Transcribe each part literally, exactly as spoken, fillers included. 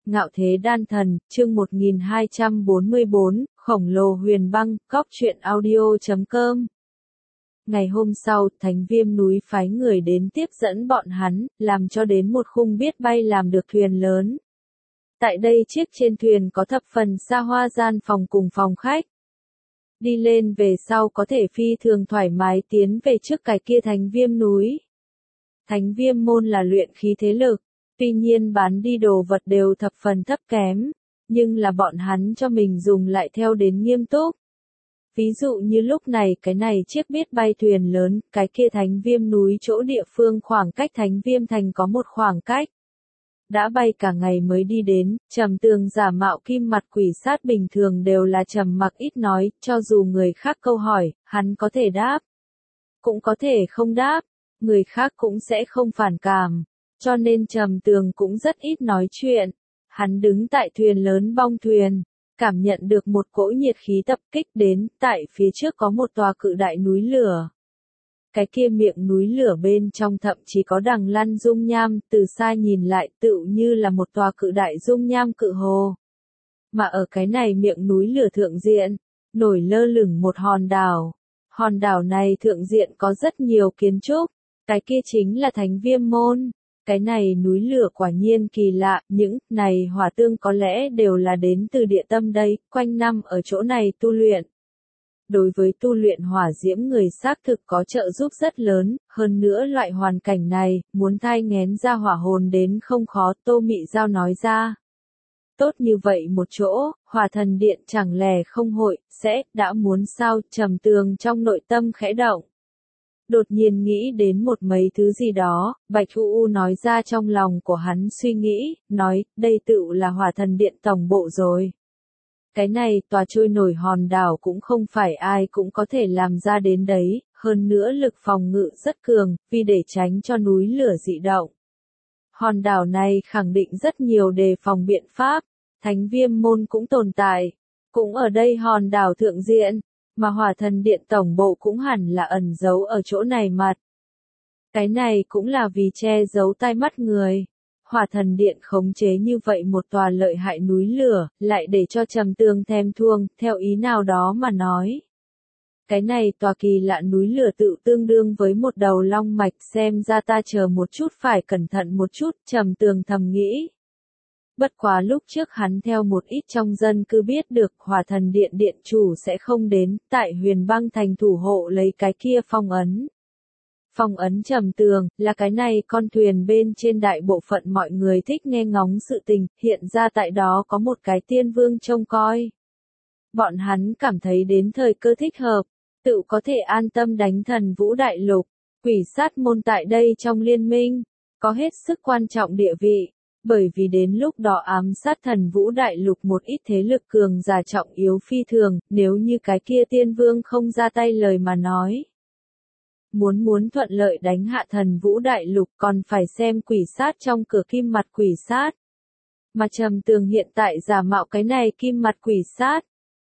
Ngạo Thế Đan Thần, chương một nghìn hai trăm bốn mươi bốn, Khổng lồ huyền băng, góc truyện audio chấm com. Ngày hôm sau, Thánh Viêm núi phái người đến tiếp dẫn bọn hắn, làm cho đến một khung biết bay làm được thuyền lớn. Tại đây chiếc trên thuyền có thập phần xa hoa gian phòng cùng phòng khách. Đi lên về sau có thể phi thường thoải mái tiến về trước cái kia Thánh Viêm núi. Thánh Viêm môn là luyện khí thế lực. Tuy nhiên bán đi đồ vật đều thập phần thấp kém, nhưng là bọn hắn cho mình dùng lại theo đến nghiêm túc. Ví dụ như lúc này cái này chiếc biết bay thuyền lớn, cái kia Thánh Viêm núi chỗ địa phương khoảng cách Thánh Viêm thành có một khoảng cách. Đã bay cả ngày mới đi đến, Trầm Tường giả mạo kim mặt quỷ sát bình thường đều là trầm mặc ít nói, cho dù người khác câu hỏi, hắn có thể đáp. Cũng có thể không đáp, người khác cũng sẽ không phản cảm. Cho nên Trầm Tường cũng rất ít nói chuyện. Hắn đứng tại thuyền lớn bong thuyền, cảm nhận được một cỗ nhiệt khí tập kích đến, tại phía trước có một tòa cự đại núi lửa. Cái kia miệng núi lửa bên trong thậm chí có đằng lăn dung nham, từ xa nhìn lại tựu như là một tòa cự đại dung nham cự hồ. Mà ở cái này miệng núi lửa thượng diện, nổi lơ lửng một hòn đảo. Hòn đảo này thượng diện có rất nhiều kiến trúc, cái kia chính là Thánh Viêm môn. Cái này núi lửa quả nhiên kỳ lạ, những này hỏa tương có lẽ đều là đến từ địa tâm đây, quanh năm ở chỗ này tu luyện. Đối với tu luyện hỏa diễm người xác thực có trợ giúp rất lớn, hơn nữa loại hoàn cảnh này, muốn thai nghén ra hỏa hồn đến không khó, Tô Mị Giao nói ra. Tốt như vậy một chỗ, Hỏa Thần Điện chẳng lẽ không hội, sẽ, đã muốn sao, Trầm Tường trong nội tâm khẽ động. Đột nhiên nghĩ đến một mấy thứ gì đó, Bạch U U nói ra trong lòng của hắn suy nghĩ, nói, đây tựu là Hỏa Thần Điện tổng bộ rồi. Cái này tòa trôi nổi hòn đảo cũng không phải ai cũng có thể làm ra đến đấy, hơn nữa lực phòng ngự rất cường, vì để tránh cho núi lửa dị động. Hòn đảo này khẳng định rất nhiều đề phòng biện pháp, Thánh Viêm môn cũng tồn tại, cũng ở đây hòn đảo thượng diện. Mà Hỏa Thần Điện tổng bộ cũng hẳn là ẩn giấu ở chỗ này mặt. Cái này cũng là vì che giấu tai mắt người. Hỏa Thần Điện khống chế như vậy một tòa lợi hại núi lửa, lại để cho Trầm Tường thèm thuồng, theo ý nào đó mà nói. Cái này tòa kỳ lạ núi lửa tự tương đương với một đầu long mạch, xem ra ta chờ một chút phải cẩn thận một chút, Trầm Tường thầm nghĩ. Bất quá lúc trước hắn theo một ít trong dân cư biết được Hỏa Thần Điện điện chủ sẽ không đến, tại Huyền Băng thành thủ hộ lấy cái kia phong ấn. Phong ấn Trầm Tường, là cái này con thuyền bên trên đại bộ phận mọi người thích nghe ngóng sự tình, hiện ra tại đó có một cái tiên vương trông coi. Bọn hắn cảm thấy đến thời cơ thích hợp, tự có thể an tâm đánh Thần Vũ Đại Lục, quỷ sát môn tại đây trong liên minh, có hết sức quan trọng địa vị. Bởi vì đến lúc đó ám sát Thần Vũ Đại Lục một ít thế lực cường giả trọng yếu phi thường, nếu như cái kia tiên vương không ra tay lời mà nói. Muốn muốn thuận lợi đánh hạ Thần Vũ Đại Lục còn phải xem quỷ sát trong cửa kim mặt quỷ sát. Mà Trầm Tường hiện tại giả mạo cái này kim mặt quỷ sát.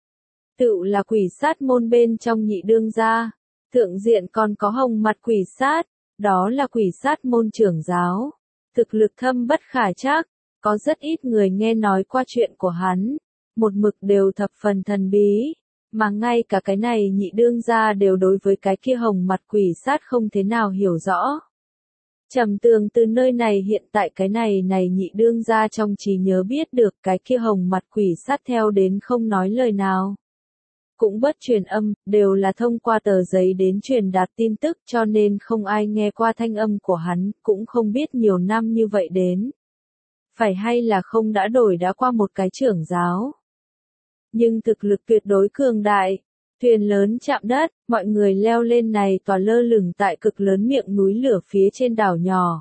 Tự là quỷ sát môn bên trong nhị đương gia. Thượng diện còn có hồng mặt quỷ sát, đó là quỷ sát môn trưởng giáo. Thực lực thâm bất khả trắc, có rất ít người nghe nói qua chuyện của hắn, một mực đều thập phần thần bí, mà ngay cả cái này nhị đương gia đều đối với cái kia hồng mặt quỷ sát không thế nào hiểu rõ. Trầm Tường từ nơi này hiện tại cái này này nhị đương gia trong trí nhớ biết được cái kia hồng mặt quỷ sát theo đến không nói lời nào. Cũng bất truyền âm, đều là thông qua tờ giấy đến truyền đạt tin tức cho nên không ai nghe qua thanh âm của hắn, cũng không biết nhiều năm như vậy đến. Phải hay là không đã đổi đã qua một cái trưởng giáo. Nhưng thực lực tuyệt đối cường đại, thuyền lớn chạm đất, mọi người leo lên này tòa lơ lửng tại cực lớn miệng núi lửa phía trên đảo nhỏ.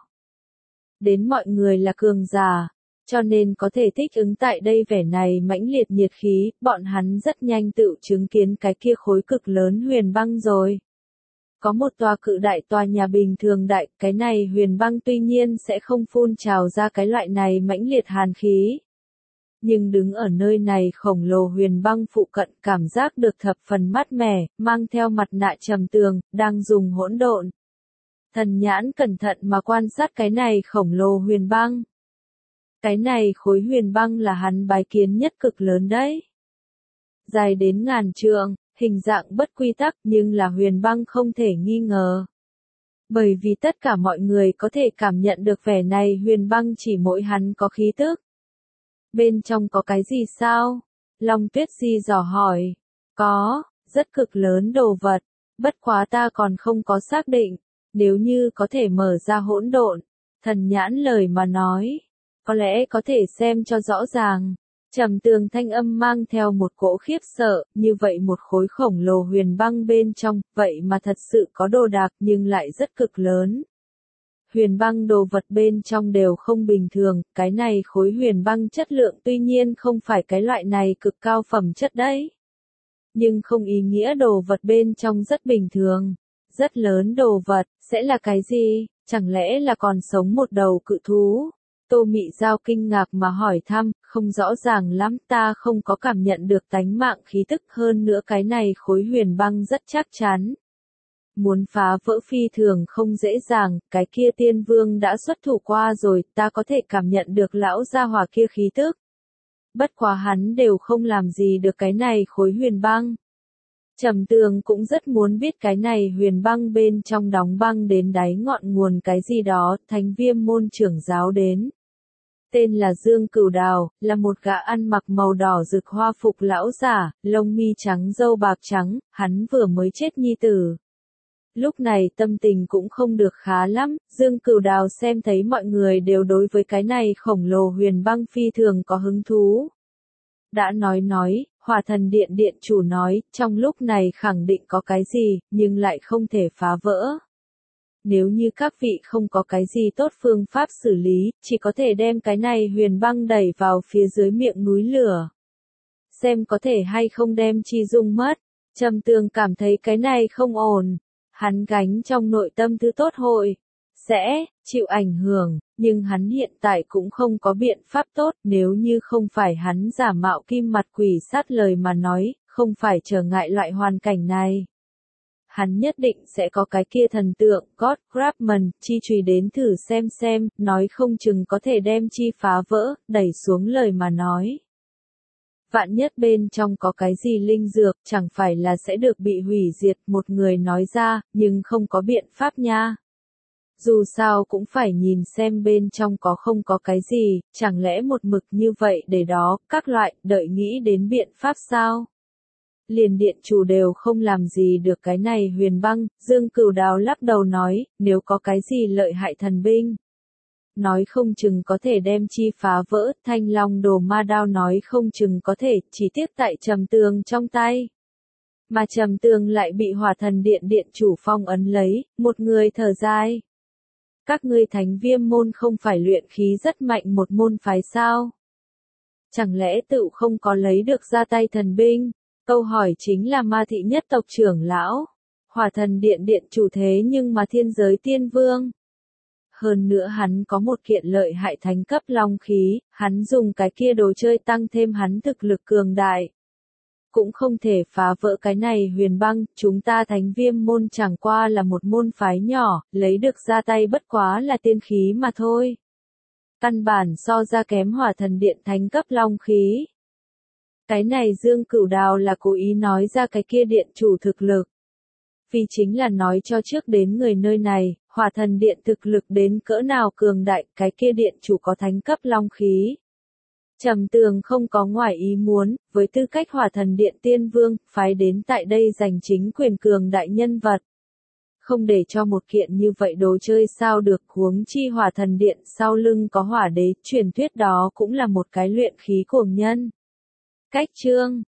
Đến mọi người là cường giả. Cho nên có thể thích ứng tại đây vẻ này mãnh liệt nhiệt khí, bọn hắn rất nhanh tự chứng kiến cái kia khối cực lớn huyền băng rồi. Có một tòa cự đại tòa nhà bình thường đại, cái này huyền băng tuy nhiên sẽ không phun trào ra cái loại này mãnh liệt hàn khí. Nhưng đứng ở nơi này khổng lồ huyền băng phụ cận cảm giác được thập phần mát mẻ, mang theo mặt nạ Trầm Tường, đang dùng hỗn độn. Thần nhãn cẩn thận mà quan sát cái này khổng lồ huyền băng. Cái này khối huyền băng là hắn bái kiến nhất cực lớn đấy. Dài đến ngàn trượng, hình dạng bất quy tắc nhưng là huyền băng không thể nghi ngờ. Bởi vì tất cả mọi người có thể cảm nhận được vẻ này huyền băng chỉ mỗi hắn có khí tức. Bên trong có cái gì sao? Long Tuyết Di dò hỏi. Có, rất cực lớn đồ vật, bất quá ta còn không có xác định, nếu như có thể mở ra hỗn độn, thần nhãn lời mà nói, có lẽ có thể xem cho rõ ràng. Trầm Tường thanh âm mang theo một cỗ khiếp sợ, như vậy một khối khổng lồ huyền băng bên trong, vậy mà thật sự có đồ đạc nhưng lại rất cực lớn. Huyền băng đồ vật bên trong đều không bình thường, cái này khối huyền băng chất lượng tuy nhiên không phải cái loại này cực cao phẩm chất đấy. Nhưng không ý nghĩa đồ vật bên trong rất bình thường. Rất lớn đồ vật, sẽ là cái gì? Chẳng lẽ là còn sống một đầu cự thú? Tô Mị Giao kinh ngạc mà hỏi thăm, không rõ ràng lắm, ta không có cảm nhận được tánh mạng khí tức, hơn nữa cái này khối huyền băng rất chắc chắn. Muốn phá vỡ phi thường không dễ dàng, cái kia tiên vương đã xuất thủ qua rồi, ta có thể cảm nhận được lão gia hỏa kia khí tức. Bất quá hắn đều không làm gì được cái này khối huyền băng. Trầm Tường cũng rất muốn biết cái này huyền băng bên trong đóng băng đến đáy ngọn nguồn cái gì đó, Thánh Viêm môn trưởng giáo đến. Tên là Dương Cửu Đào, là một gã ăn mặc màu đỏ rực hoa phục lão giả, lông mi trắng râu bạc trắng, hắn vừa mới chết nhi tử. Lúc này tâm tình cũng không được khá lắm, Dương Cửu Đào xem thấy mọi người đều đối với cái này khổng lồ huyền băng phi thường có hứng thú. Đã nói nói, Hỏa Thần Điện điện chủ nói, trong lúc này khẳng định có cái gì, nhưng lại không thể phá vỡ. Nếu như các vị không có cái gì tốt phương pháp xử lý, chỉ có thể đem cái này huyền băng đẩy vào phía dưới miệng núi lửa. Xem có thể hay không đem chi dung mất. Trầm Tường cảm thấy cái này không ổn. Hắn gánh trong nội tâm thứ tốt hội. Sẽ, chịu ảnh hưởng, nhưng hắn hiện tại cũng không có biện pháp tốt, nếu như không phải hắn giả mạo kim mặt quỷ sát lời mà nói, không phải trở ngại loại hoàn cảnh này. Hắn nhất định sẽ có cái kia thần tượng, God Grabman, chi chùy đến thử xem xem, nói không chừng có thể đem chi phá vỡ, đẩy xuống lời mà nói. Vạn nhất bên trong có cái gì linh dược, chẳng phải là sẽ được bị hủy diệt, một người nói ra, nhưng không có biện pháp nha. Dù sao cũng phải nhìn xem bên trong có không có cái gì, chẳng lẽ một mực như vậy để đó, các loại, đợi nghĩ đến biện pháp sao? Liền điện chủ đều không làm gì được cái này huyền băng, Dương Cửu Đào lắc đầu nói, nếu có cái gì lợi hại thần binh. Nói không chừng có thể đem chi phá vỡ, Thanh Long Đồ Ma Đao nói không chừng có thể, chỉ tiếc tại Trầm Tường trong tay. Mà Trầm Tường lại bị Hỏa Thần Điện điện chủ phong ấn lấy, một người thở dài. Các ngươi Thánh Viêm môn không phải luyện khí rất mạnh một môn phái sao? Chẳng lẽ tự không có lấy được ra tay thần binh? Câu hỏi chính là Ma Thị nhất tộc trưởng lão. Hỏa Thần Điện điện chủ thế nhưng mà thiên giới tiên vương. Hơn nữa hắn có một kiện lợi hại thánh cấp long khí, hắn dùng cái kia đồ chơi tăng thêm hắn thực lực cường đại. Cũng không thể phá vỡ cái này huyền băng, chúng ta Thánh Viêm môn chẳng qua là một môn phái nhỏ, lấy được ra tay bất quá là tiên khí mà thôi. Căn bản so ra kém Hỏa Thần Điện thánh cấp long khí. Cái này Dương Cửu Đào là cố ý nói ra cái kia điện chủ thực lực. Vì chính là nói cho trước đến người nơi này, Hỏa Thần Điện thực lực đến cỡ nào cường đại, cái kia điện chủ có thánh cấp long khí. Trầm Tường không có ngoài ý muốn, với tư cách Hỏa Thần Điện tiên vương, phái đến tại đây giành chính quyền cường đại nhân vật. Không để cho một kiện như vậy đồ chơi sao được, huống chi Hỏa Thần Điện sau lưng có hỏa đế, truyền thuyết đó cũng là một cái luyện khí cuồng nhân. Cách chương